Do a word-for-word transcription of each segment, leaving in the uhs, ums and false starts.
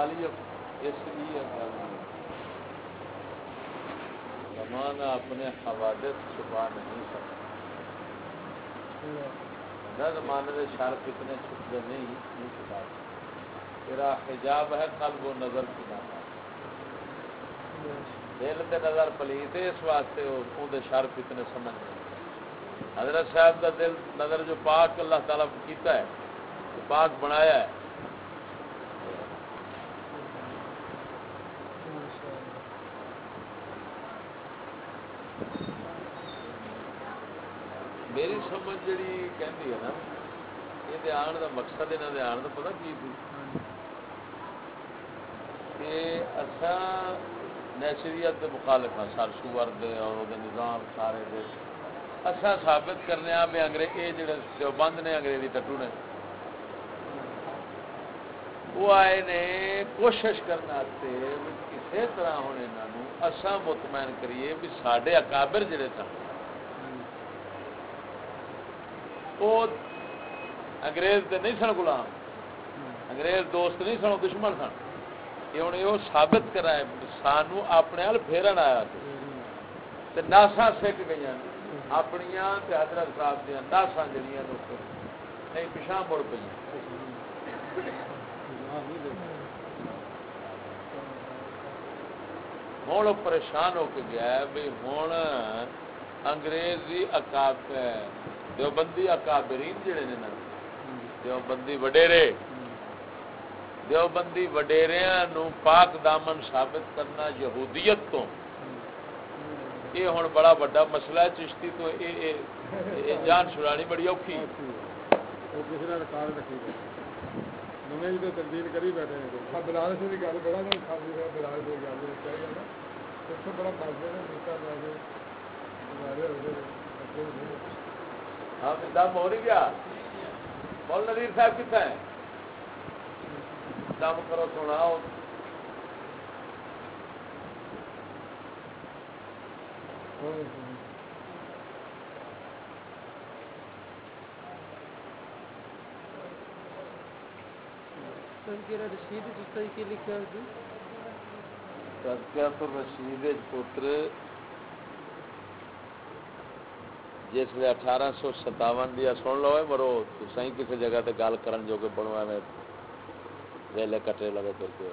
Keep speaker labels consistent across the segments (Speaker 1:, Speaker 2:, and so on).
Speaker 1: تعلیف اس لیے زمانہ اپنے حوادث چھپا نہیں سکتا نہ زمانے کے شر فتنے چھپتے نہیں نہیں چھپا تیرا حجاب ہے قلب و نظر کی نہ دل تے نظر پلیت اس واسطے اون شر فتنے سمجھ نہیں حضرت صاحب کا دل نظر جو پاک اللہ تعالیٰ کیتا ہے پاک بنایا ہے میری سمجھ جڑی کہندی ہے نا یہ آن کا مقصد یہاں کے آن کا پتا کی تھی کہ اصا نیچریت کے مخالف ہاں سر سور دے اور وہ نظام سارے دے اصا ثابت کرنے ہاں بھی انگریز یہ جڑے دیوبند نے انگریزی ٹٹو نے وہ آئے نے کوشش کرنے کسی طرح ہوں یہاں اصا مطمئن کریے بھی سارے اکابر جڑے سن وہ انگریز دے نہیں سن غلام انگریز دوست نہیں سن دشمن سن یہ ہوں یہ ثابت کرائے سانو اپنے ہل پھیرن آیا تے ناسا سک گئی اپنیا حضرت صاحب دیا ناسا جہاں نہیں پچھا مڑ پہ ہوں وہ پریشان ہو کے گیا بھی ہوں انگریزی اکاب دیوبندی اکابرین جڑے نے نا دیوبندی وڈیرے دیوبندی وڈیریاں نو پاک دامن ثابت کرنا یہودیت تو یہ ہوں بڑا بڑا مسئلہ ہے چشتی تو اے اے اے جان چھڑانی بڑی اوکھی
Speaker 2: تبدیل کری بیٹھے بلال سے بھی گل بڑا بلال سے گل بڑا
Speaker 1: ہاں دم ہو نہیں گیا مول نذیر صاحب کتنا ہے دم کرو سونا
Speaker 3: رشید جس طریقے لکھا
Speaker 1: تذکرۃ الرشید پتر جس لئے اٹھارہ سو ستاون دیا سن لو مرو سہی کسی جگہ تے گل کرن جو کہ بنوا میں ویلے کٹے لگے کرتے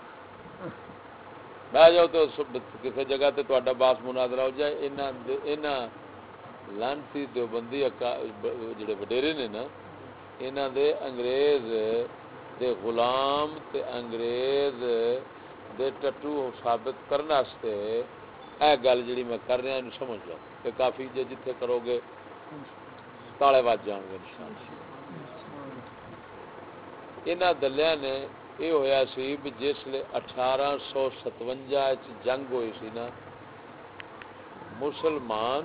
Speaker 1: بہ جاؤ تو کسی جگہ تے تہاڈا باس مناظرہ ہو جائے انہاں انہاں لانتی دیوبندی جڑے وڈیرے نے نا انہاں دے انگریز دے غلام تے انگریز دے ٹٹو ثابت کرنے واسطے اے گل جڑی میں کر رہا ہوں سمجھ لو کہ کافی جے جتھے کرو گے تالے بج جان گے انشاءاللہ انہاں دلیاں نے یہ ہویا سی بھی جس لئے اٹھارہ سو ستوجا جنگ ہوئی سی نا مسلمان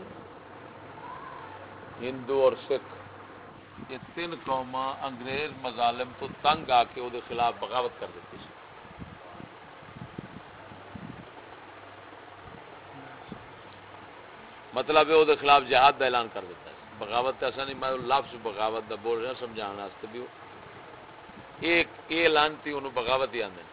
Speaker 1: ہندو اور سکھ یہ تین قوماں انگریز مظالم تو تنگ آ کے وہ خلاف بغاوت کر دیتی سی مطلب ہے وہ خلاف جہاد کا اعلان کر دیتا ہے بغاوت ایسا نہیں میں لفظ بغاوت دا بول رہا سمجھانے واسطے بھی ایک یہ لانتی انہوں بغاوت ہی آدھے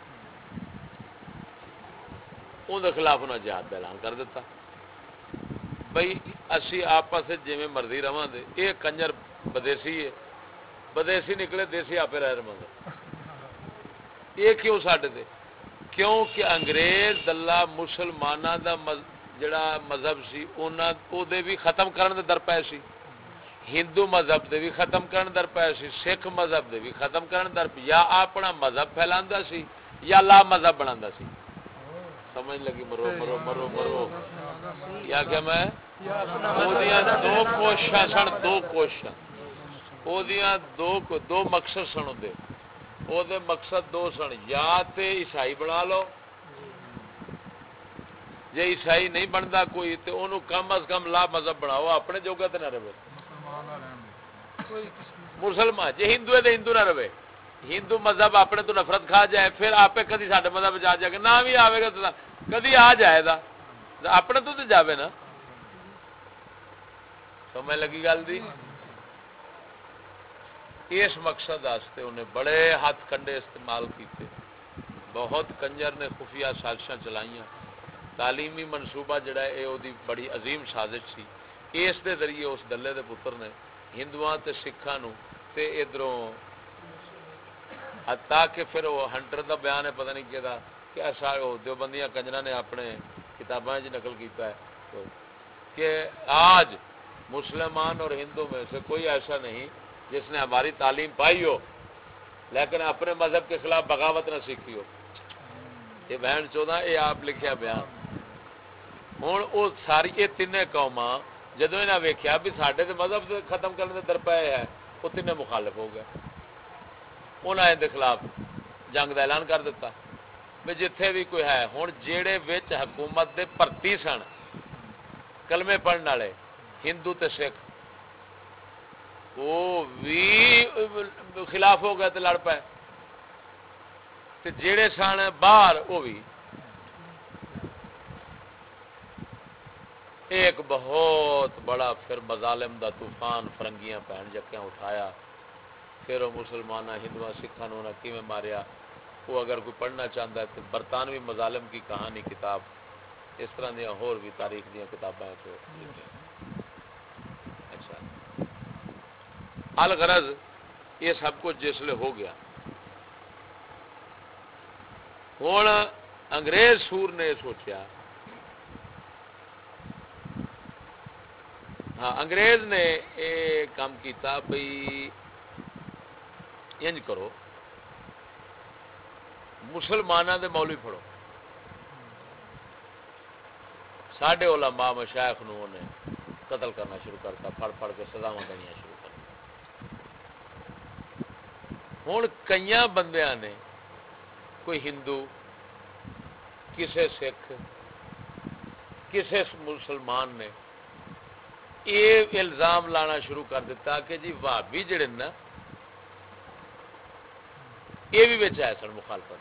Speaker 1: اندر خلاف انہیں جہاد کا اعلان کر دیتا بھائی اسی آپس جی مرضی رواں دے یہ کنجر بدیسی ہے بدیسی نکلے دیسی آپ رہ رہے یہ کیوں ساڈے تے کیوں کہ انگریز دلہ مسلمانوں دا جڑا مذہب سی انہاں او دے بھی ختم کرن دے در پے سی ہندو مذہب دے بھی ختم کرن در پے سی سکھ مذہب دے بھی ختم کرن در پے یا اپنا مذہب پھیلاندا سی یا لا مذہب بناندا سی سمجھ لگی مرو مرو مرو مرو یا کہ میں اودیاں دو کوششاں سن دو کوششاں اودیاں دو دو مقصد سن دے او دے مقصد دو سن یا تے عیسائی بنا لو جے عیسائی نہیں بنتا کوئی تو انہوں کم از کم لا مذہب بناؤ اپنے جوگا تے نہ رہے مسلمان جے ہندو ہے تو ہندو نہ رہے ہندو مذہب اپنے تو نفرت کھا جائے پھر آپ کدی ساڈے مذہب آ جائے گا نہ بھی آئے گا تو کدی آ جائے گا اپنے تو جاوے نا سمجھ لگی گل دی اس مقصد واسطے انہیں بڑے ہاتھ کنڈے استعمال کیتے بہت کنجر نے خفیہ سازشاں چلائیاں. تعلیمی منصوبہ جڑا ہے یہ وہی بڑی عظیم سازش سی. اس دے ذریعے اس دلے دے پتر نے ہندوؤں تے سکھاں نو تے ادھروں حتیٰ کہ پھر وہ ہنٹر دا بیان ہے پتہ نہیں کہدا کہ ایسا دیوبندیاں کنجراں نے اپنے کتاباں وچ نقل کیتا ہے کہ آج مسلمان اور ہندو میں سے کوئی ایسا نہیں جس نے ہماری تعلیم پائی ہو لیکن اپنے مذہب کے خلاف بغاوت نہ سیکھی ہو. یہ بہن چودہ یہ آپ لکھیا بیان. ہوں وہ ساری یہ تین قوماں جدو انہیں ویکیا بھی سارے مذہب ختم کرنے کے درپے ہے وہ تین مخالف ہو گئے. انہیں دے خلاف جنگ کا اعلان کر دیتا بھی جتھے بھی کوئی ہے. ہوں جہے وچ حکومت دے بھرتی سن کلمے پڑھنے والے ہندو تے سکھ وہ بھی خلاف ہو گئے تو لڑ پے. جڑے سن باہر وہ بھی. ایک بہت بڑا پھر مظالم دا طوفان فرنگیاں پہن جکیاں اٹھایا. پھر وہ مسلمان ہندو سکھاں نے کیویں ماریا وہ اگر کوئی پڑھنا چاہتا ہے تو برطانوی مظالم کی کہانی کتاب اس طرح دیا ہور بھی تاریخ دیا کتاباں. اچھا الغرض یہ سب کچھ جسلے ہو گیا. ہوں انگریز سور نے سوچیا ہاں انگریز نے یہ کام کیتا بھئی انج کرو مسلمانوں دے مولوی پڑھو. ساڈے علماء مشائخ نو نے قتل کرنا شروع کرتا پھڑ پھڑ کے سزاواں دینیاں شروع کر. ہوں کئی بندیاں نے کوئی ہندو کسے سکھ کسے مسلمان نے یہ الزام لانا شروع کر دیتا کہ جی وہابی جڑے نا یہ بھی بچ آئے سن مخالفت.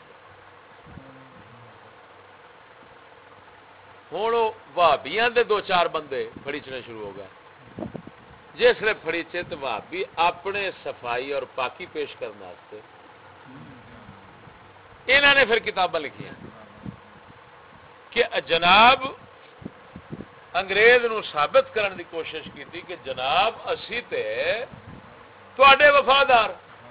Speaker 1: ہوں بھابیاں دے دو چار بندے فڑیچنے شروع ہو گئے. جس نے فڑیچے تو بھابی اپنے صفائی اور پاکی پیش کرنے واسطے انہوں نے پھر کتاباں لکھیاں کہ جناب انگریز نو ثابت کرنے دی کوشش کی تھی کہ جناب اسی تے تواڈے وفادار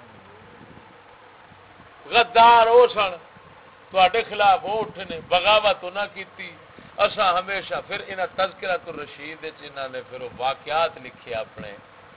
Speaker 1: غدار وہ سن تواڈے خلاف وہ اٹھے نے بغاوت نہ کیتی. اساں ہمیشہ پھر انہاں تذکرۃ الرشید وچ انہاں نے پھر واقعات لکھے اپنے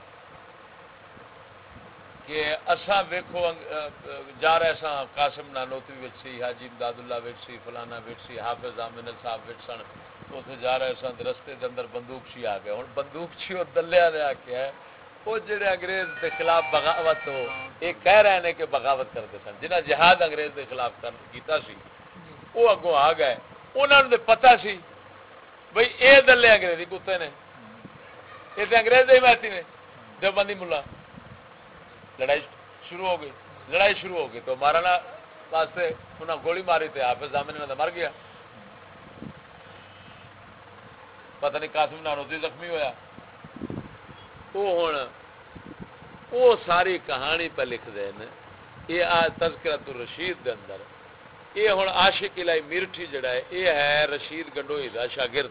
Speaker 1: کہ اساں ویکھو جا رہے ساں قاسم نانوتوی وچ سی حاجی امداد اللہ وچ سی فلانا وچ سی حافظ آمن صاحب وچ سن اتنے جا رہے سن رستے دے اندر بندوق چی آ گئے. ہن بندوق چی او دلیا نے آکھیا ہے وہ جڑے انگریز دے خلاف بغاوت ہو یہ کہہ رہے ہیں کہ بغاوت کرتے سن جنہاں جہاد انگریز دے خلاف کیتا سی وہ اگوں آ گئے. انہوں نے پتہ سی بھئی اے دلے انگریزی کتے نے یہ تو انگریز دے حمایتی نے دیوبندی ملا. لڑائی شروع ہو گئی لڑائی شروع ہو گئی تو مارنا واسطے انہوں نے گولی ماری تے حافظ ضامن انہوں نے مر گیا. پتہ نہیں قاسم نانوتوی زخمی ہویا. وہ ہوں وہ ساری کہانی پہ لکھ دے یہ تذکرۃ الرشید دے اندر. یہ ہوں عاشق الہی میرٹھی جڑا ہے یہ ہے رشید گنڈوئی دا شاگرد.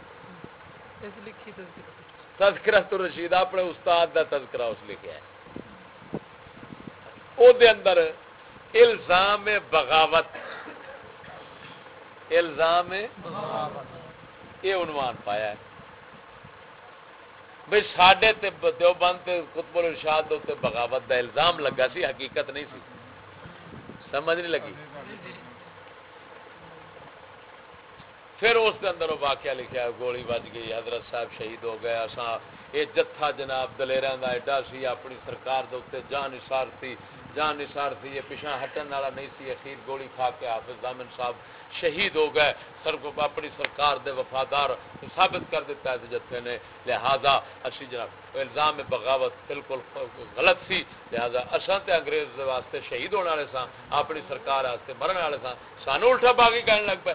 Speaker 1: تذکرۃ الرشید اپنے استاد دا تذکرہ اس لکھا ہے. او دے اندر الزام بغاوت الزام یہ عنوان پایا ہے بھئی ساڈے تے دیوبند تے قطب الارشاد تے بغاوت دا الزام لگا سی حقیقت نہیں سی. سمجھ نہیں لگی. پھر اس کے اندر وہ واقعہ لکھا گولی بج گئی حضرت صاحب شہید ہو گئے. اساں یہ جتھا جناب دلیراں دا ایڈا سی اپنی سرکار دے اوتے جان نثار تھی جان نثار تھی یہ پیچھے ہٹن والا نہیں سی. اخیر گولی کھا کے حافظ ضامن صاحب شہید ہو گئے. سر کو اپنی سرکار دے وفادار ثابت کر دیتا ہے جتھے نے. لہذا اسی جناب الزام بغاوت بالکل غلط سی. لہذا اساں تے انگریز دے واسطے شہید ہونے والے ساں اپنی سرکار واسطے مرن والے ساں. سانو الٹا باغی کہنے لگ پے.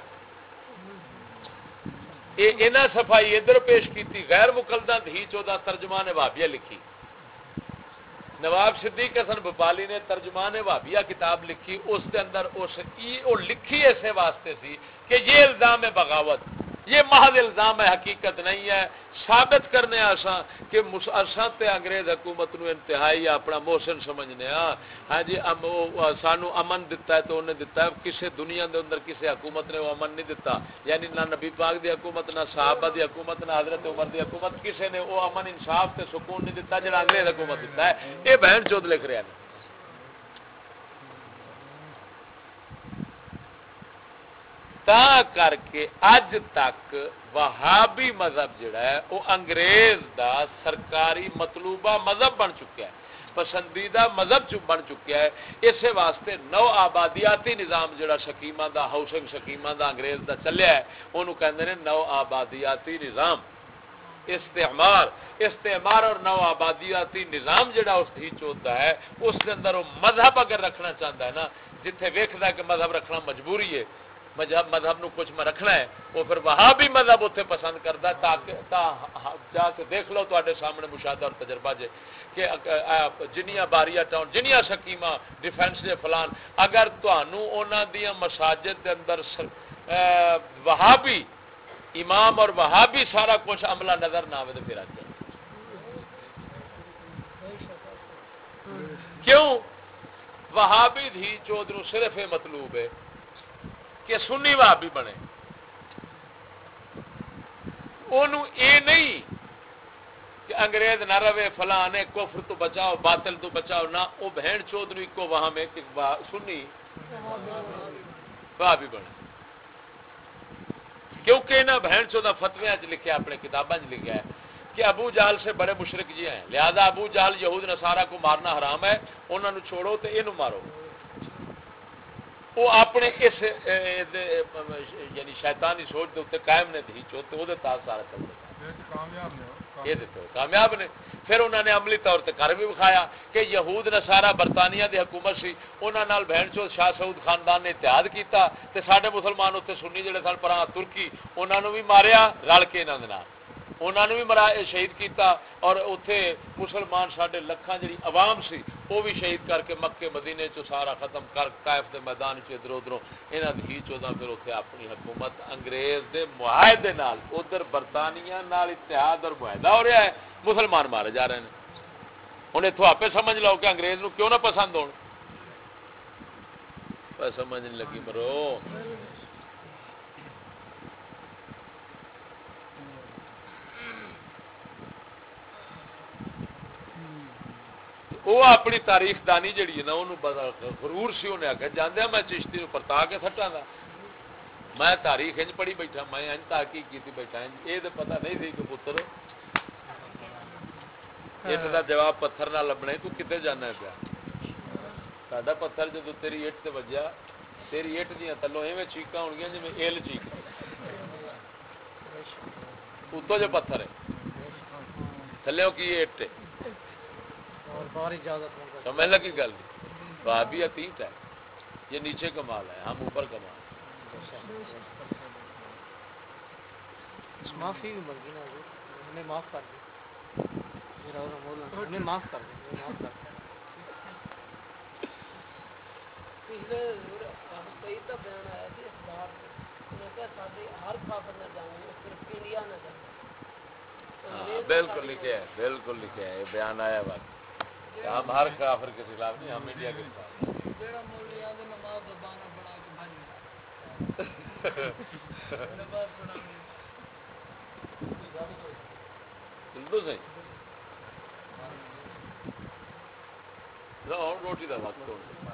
Speaker 1: یہ صفائی ادھر پیش کی غیر مقلدہ ہی چودہ ترجمان وہابیہ لکھی نواب صدیق حسن بھوپالی نے ترجمان وہابیہ کتاب لکھی، اس کے اندر اس وہ لکھی ایسے واسطے سی کہ یہ الزام ہے بغاوت، یہ محض الزام ہے، حقیقت نہیں ہے، ثابت کرنے آسان کہ اساں تے انگریز حکومت نو انتہائی اپنا محسن سمجھنے ہاں ہاں جی سانو امن دتا ہے تو انہیں دتا ہے، کسی دنیا دے اندر کسی حکومت نے وہ امن نہیں دتا، یعنی نہ نبی پاک دی حکومت، نہ صحابہ دی حکومت، نہ حضرت عمر دی حکومت، کسی نے وہ امن انصاف تے سکون نہیں دتا جڑا انگریز حکومت دتا ہے۔ یہ بہن چود لکھ رہے ہیں۔ تا کر کے اج تک وہابی مذہب جڑا ہے وہ انگریز دا سرکاری مطلوبہ مذہب بن چکا ہے، پسندیدہ مذہب بن چکا ہے۔ اس واسطے نو آبادیاتی نظام جڑا شکیمہ دا ہاؤسنگ شکیمہ دا انگریز دا چلیا ہے انہوں کہندے نے نو آبادیاتی نظام۔ استعمار استعمار اور نو آبادیاتی نظام جڑا اس ہی چوتا ہے، اس کے اندر وہ مذہب اگر رکھنا چاہتا ہے نا، جتھے ویکھدا ہے کہ مذہب رکھنا مجبوری ہے، مذہب مذہب نو کچھ میں رکھنا ہے، وہ پھر وہاں بھی مذہب اتنے پسند کرتا ہے، تاکہ تا جا کے دیکھ لو تے سامنے مشاہدہ اور تجربہ جے کہ جنیاں باریاں ٹاؤن جنیاں سکیماں ڈیفینس دے فلان، اگر تانوں انہاں دیاں مساجد دے اندر وہابی امام اور وہابی سارا کچھ عملہ نظر نہ آئے تو پھر آ کیوں وہابی دھی چود نو صرف یہ مطلوب ہے کہ سنی وہابی بنے، انہوں اے نہیں کہ انگریز نہ رہے فلاں کفر تو بچاؤ باطل تو بچاؤ، نہ وہ بہن چود نو کو وہاں میں کہ سنی وہابی بنے، کیونکہ انہیں بہن چودہ فتویاں لکھا اپنے کتاباں لکھا ہے کہ ابو جہل سے بڑے مشرک یہ ہیں، لہذا ابو جہل یہود نصارہ کو مارنا حرام ہے، انہوں نے چھوڑو تو یہ مارو۔ وہ اپنے اس یعنی شیطانی سوچ کے اتنے قائم نے تھی چوتے وہ سارا چلتا یہ کامیاب نے۔ پھر انہوں نے عملی طور پہ کر بھی دکھایا کہ یہود نصارہ برطانیہ دی حکومت سی، انہوں نے بہن چود شاہ سعود خاندان نے اتحاد کیتا تے سارے مسلمان اتنے سنی جڑے سن پراں ترکی انہوں نے بھی ماریا رل کے انہوں نے انہوں نے بھی مرا شہید کیتا، اور اتنے مسلمان سارے لکھاں جی عوام سی وہ بھی شہید کر کے مکے مدینے چو سارا ختم کر طائف دے میدان چ ادھر ادھروں یہاں ہی چودہ پھر اتنے اپنی حکومت انگریز دے معاہدے نال ادھر برطانیہ نال اتحاد اور معاہدہ ہو رہا ہے، مسلمان مارے جا رہے ہیں۔ ہوں اتوں آپ سمجھ لو کہ انگریز نو کیوں نہ پسند ہو، سمجھ نہیں لگی مرو۔ وہ اپنی تاریخ دانی جڑی ہے نا انہوں غرور سی، انہیں آخیا جاندیا میں چشتی نو پرتا کے سٹا گا، میں تاریخ انج پڑھی بیٹھا، میں انج تحقیق کی بیٹھا، یہ تو پتہ نہیں سی کہ پتر اس کا جواب پتھر نہ لبنا، تو کتنے جانا پیا؟ ساڈا پتھر جدو تیری اٹ سے وجیا، تیری اٹ دیا تھلوں ایویں چیقاں ہو گیا جی میں ایل چیک اتو جو پتھر ہے تھلوں کی اٹ سمجھ لگی گل، بھابی اتیت ہے، یہ نیچے کمال ہے، ہم اوپر کمال۔
Speaker 3: معافی بھی منگی نا انہیں معاف کر دیا، انہیں معاف کر دیا، معاف کر دیا۔ پچھلے سعید کا بیان آیا سی اس بار انہیں کہا سارے ہر کافر نہ جاؤں صرف انڈیا نہ جاؤں۔
Speaker 1: بالکل لکھے ہے، بالکل لکھے ہے، یہ بیان آیا بات ہم ہر کافر کے خلاف نہیں، ہم انڈیا کے خلاف۔ بالکل صحیح، روٹی کا وقت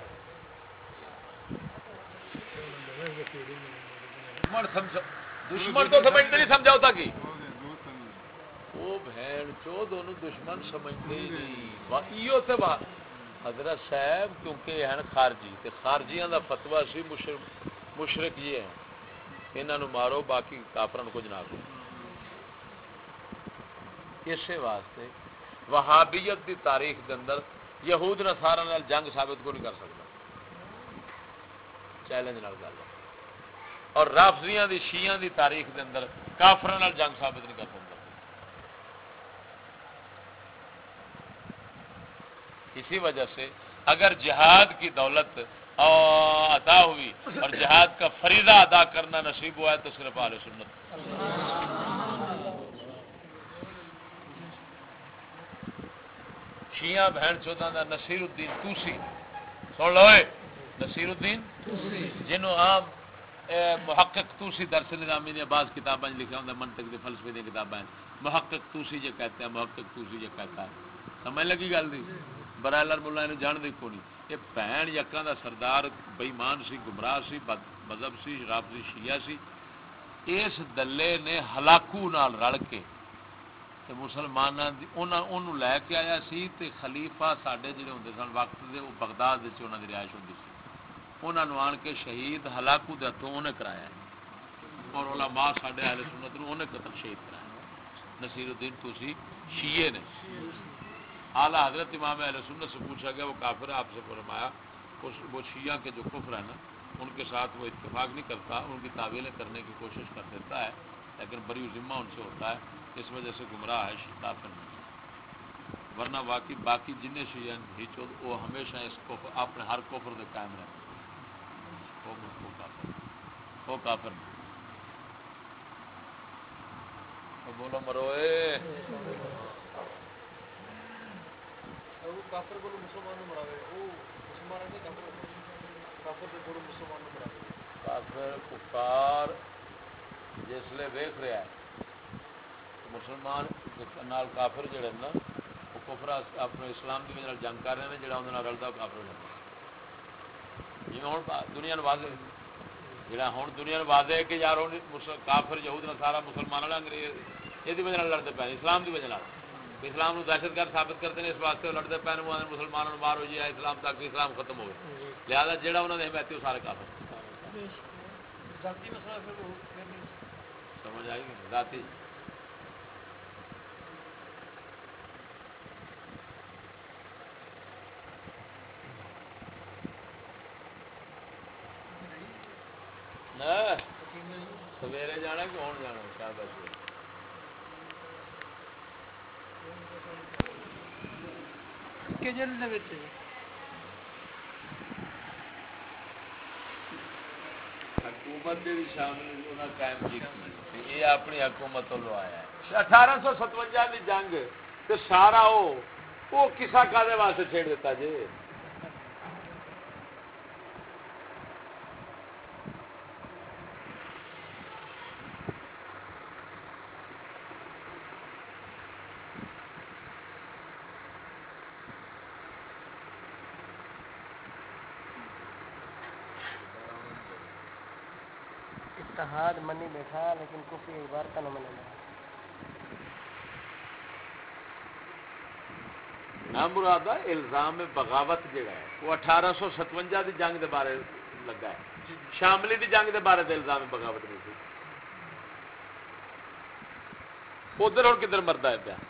Speaker 1: دشمن تو سمجھتے نہیں، سمجھوتا کی وہ بہن چود دشمن سمجھتے ہی نہیں۔ حضرت صاحب کیونکہ ہیں خارجی تے خارجیاں دا فتویٰ سی مشرک یہ ہیں انہاں نو مارو باقی کافرن کچھ نہ کرو۔ اسی واسطے وہابیت دی تاریخ دے اندر یہود نصارا نال جنگ ثابت کو نہیں کر سکتا، چیلنج نال گل، اور رافضیاں دی شیعہ دی تاریخ دے اندر کافراں نال جنگ ثابت نہیں کر سکتا۔ اسی وجہ سے اگر جہاد کی دولت عطا ہوئی اور جہاد کا فریضہ ادا کرنا نصیب ہوا ہے تو صرف اہل سنت. شیعہ بہن چودہ دا نصیر الدین توسی سن لو نصیر الدین جنہوں عام محقق توسی درس نظامی نے بعض کتابیں لکھا ہوں منطق کے فلسفے کی کتابیں محقق توسی جو کہتے ہیں محقق توسی جو کہتا ہے سمجھ لگی گل دی برائے لال ملا نے جان دی کونی یہ بہن یکاں دا سردار بےمان سی گمراہ سی مذہب سی رافضی شیعہ سی اس دلے نے ہلاکو نال رل کے تے مسلماناں دی انہاں اونوں لے کے آیا سی تے خلیفہ ساڈے جڑے ہوندے سن وقت دے او بغداد وچ انہاں دی رہائش ہوندی سی انہاں نوں آن کے شہید ہلاکو دے ہتھوں انہیں کرایا اور علماء ساڈے اہل سنت نوں انہیں قتل شہید کرایا نصیر الدین توسی شیعہ نے. اعلیٰ حضرت امام اہل سنت سے پوچھا گیا وہ کافر ہے آپ سے فرمایا وہ شیعہ کے جو کفر ہے نا ان کے ساتھ وہ اتفاق نہیں کرتا ان کی تعویلیں کرنے کی کوشش کر دیتا ہے لیکن بری ذمہ ان سے ہوتا ہے اس وجہ سے گمراہ ہے کافر نہیں ورنہ باقی باقی جن شیعہ بھی چو وہ ہمیشہ اس کفر اپنے ہر کفر دے قائم رہتے وہ کافر وہ کافر نہیں. بولو مروئے
Speaker 4: کافر کو مسلمان مراوے وہ مسلمان نہیں کافر کافر کو مسلمان مراوے
Speaker 1: کافر کفار جس لئے ویکھ رہا ہے مسلمان نال کافر جڑے نا وہ کفر اپنے اسلام کی وجہ جنگ کر رہے ہیں جڑا اندر رلتا کافر ہو جاتا جی ہوں دنیا واضح جڑا ہوں دنیا واضح ہے کہ یار کافر یہود نصارا مسلمان والے انگریز یہ وجہ لڑتے پے اسلام کی وجہ اسلام دہشت گرد ثابت کرتے ہیں اس واسطے لڑتے پے مسلمانوں مار ہو جائے اسلام تک اسلام ختم ہو گئے لہٰذا جہاں انہوں نے حمایتی وہ سارے کافر
Speaker 4: ذاتی مسئلہ پھر
Speaker 1: سمجھ آئی گی ذاتی سویرے جانا کہ ہوں جانا شاباش
Speaker 3: کہ جلد دے وچ
Speaker 1: حکومت بھی شامل انہاں قائم کی یہ اپنی حکومت لو آیا ہے اٹھارہ سو ستوجا کی جنگ تے سارا وہ وہ کسا کادے واسطے چھیڑ دیتا جی
Speaker 3: اتحاد منی بیٹھا لیکن کفری عبارت نہ منے
Speaker 1: نہ مراد الزام بغاوت جڑا ہے وہ اٹھارہ سو ستوجا دی جنگ دے بارے لگا ہے شاملی دی جنگ دے بارے دے الزام بغاوت نہیں تھی ادھر اور کدھر مردا ہے پیا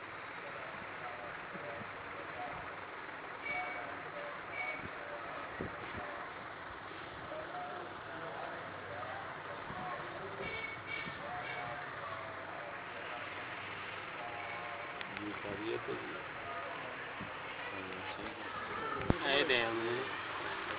Speaker 5: دے